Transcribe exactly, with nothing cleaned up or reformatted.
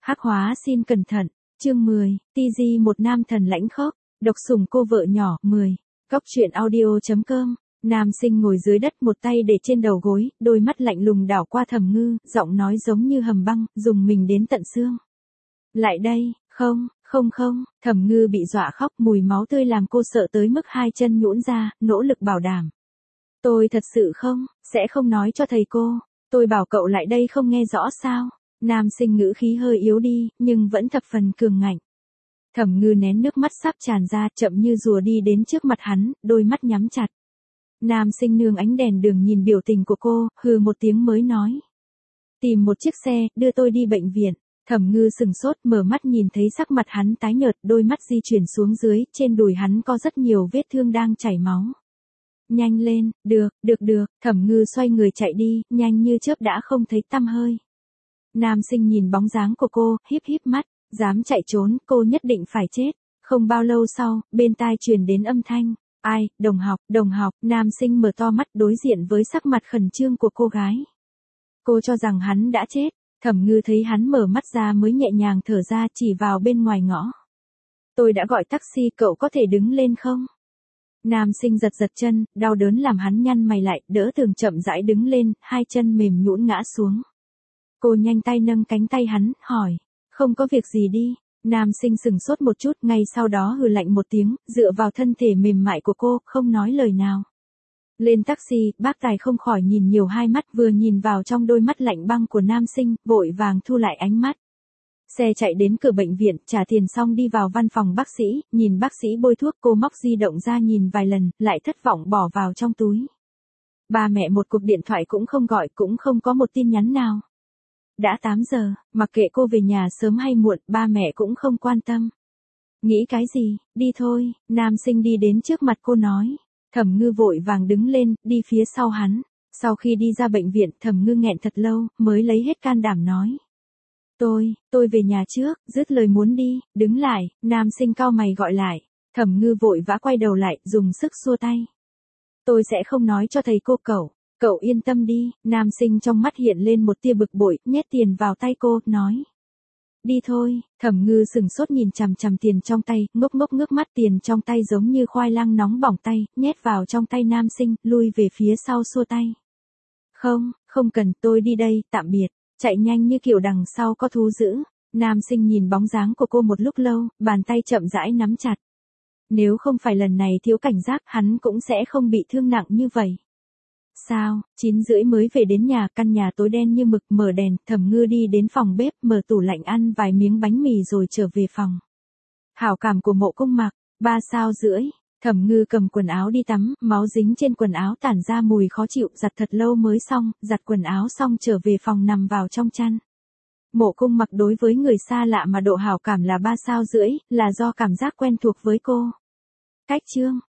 Hắc hóa xin cẩn thận. Chương mười, ti gi một nam thần lãnh khốc, độc sủng cô vợ nhỏ. mười. Cóc truyện audio.com. Nam sinh ngồi dưới đất, một tay để trên đầu gối, đôi mắt lạnh lùng đảo qua Thẩm Ngư, giọng nói giống như hầm băng, dùng mình đến tận xương. Lại đây, không, không không, Thẩm Ngư bị dọa khóc, mùi máu tươi làm cô sợ tới mức hai chân nhũn ra, nỗ lực bảo đảm. Tôi thật sự không, sẽ không nói cho thầy cô, tôi bảo cậu lại đây không nghe rõ sao? Nam sinh ngữ khí hơi yếu đi, nhưng vẫn thập phần cường ngạnh. Thẩm Ngư nén nước mắt sắp tràn ra, chậm như rùa đi đến trước mặt hắn, đôi mắt nhắm chặt. Nam sinh nương ánh đèn đường nhìn biểu tình của cô, hừ một tiếng mới nói. Tìm một chiếc xe, đưa tôi đi bệnh viện. Thẩm Ngư sừng sốt, mở mắt nhìn thấy sắc mặt hắn tái nhợt, đôi mắt di chuyển xuống dưới, trên đùi hắn có rất nhiều vết thương đang chảy máu. Nhanh lên, được, được được, Thẩm Ngư xoay người chạy đi, nhanh như chớp đã không thấy tăm hơi. Nam sinh nhìn bóng dáng của cô, híp híp mắt, dám chạy trốn, cô nhất định phải chết. Không bao lâu sau, bên tai truyền đến âm thanh. Ai, đồng học, đồng học, nam sinh mở to mắt đối diện với sắc mặt khẩn trương của cô gái. Cô cho rằng hắn đã chết, Thẩm Ngư thấy hắn mở mắt ra mới nhẹ nhàng thở ra, chỉ vào bên ngoài ngõ. Tôi đã gọi taxi, cậu có thể đứng lên không? Nam sinh giật giật chân, đau đớn làm hắn nhăn mày lại, đỡ tường chậm rãi đứng lên, hai chân mềm nhũn ngã xuống. Cô nhanh tay nâng cánh tay hắn, hỏi, không có việc gì đi. Nam sinh sừng sốt một chút, ngay sau đó hừ lạnh một tiếng, dựa vào thân thể mềm mại của cô, không nói lời nào. Lên taxi, bác tài không khỏi nhìn nhiều hai mắt, vừa nhìn vào trong đôi mắt lạnh băng của nam sinh, vội vàng thu lại ánh mắt. Xe chạy đến cửa bệnh viện, trả tiền xong đi vào văn phòng bác sĩ, nhìn bác sĩ bôi thuốc, cô móc di động ra nhìn vài lần, lại thất vọng bỏ vào trong túi. Ba mẹ một cuộc điện thoại cũng không gọi, cũng không có một tin nhắn nào. Đã tám giờ, mặc kệ cô về nhà sớm hay muộn, ba mẹ cũng không quan tâm. Nghĩ cái gì, đi thôi, nam sinh đi đến trước mặt cô nói. Thẩm Ngư vội vàng đứng lên, đi phía sau hắn. Sau khi đi ra bệnh viện, Thẩm Ngư nghẹn thật lâu, mới lấy hết can đảm nói. Tôi, tôi về nhà trước, dứt lời muốn đi, đứng lại, nam sinh cau mày gọi lại. Thẩm Ngư vội vã quay đầu lại, dùng sức xua tay. Tôi sẽ không nói cho thầy cô cậu. Cậu yên tâm đi, nam sinh trong mắt hiện lên một tia bực bội, nhét tiền vào tay cô, nói. Đi thôi, Thẩm Ngư sừng sốt nhìn chằm chằm tiền trong tay, ngốc ngốc ngước mắt, tiền trong tay giống như khoai lang nóng bỏng tay, nhét vào trong tay nam sinh, lui về phía sau xua tay. Không, không cần, tôi đi đây, tạm biệt, chạy nhanh như kiểu đằng sau có thú dữ. Nam sinh nhìn bóng dáng của cô một lúc lâu, bàn tay chậm rãi nắm chặt. Nếu không phải lần này thiếu cảnh giác, hắn cũng sẽ không bị thương nặng như vậy. Sao, chín rưỡi mới về đến nhà, căn nhà tối đen như mực, mở đèn, Thẩm Ngư đi đến phòng bếp, mở tủ lạnh ăn vài miếng bánh mì rồi trở về phòng. Hảo cảm của Mộ Cung Mặc, ba sao rưỡi, Thẩm Ngư cầm quần áo đi tắm, máu dính trên quần áo tản ra mùi khó chịu, giặt thật lâu mới xong, giặt quần áo xong trở về phòng nằm vào trong chăn. Mộ Cung Mặc đối với người xa lạ mà độ hảo cảm là ba sao rưỡi, là do cảm giác quen thuộc với cô. Cách chương.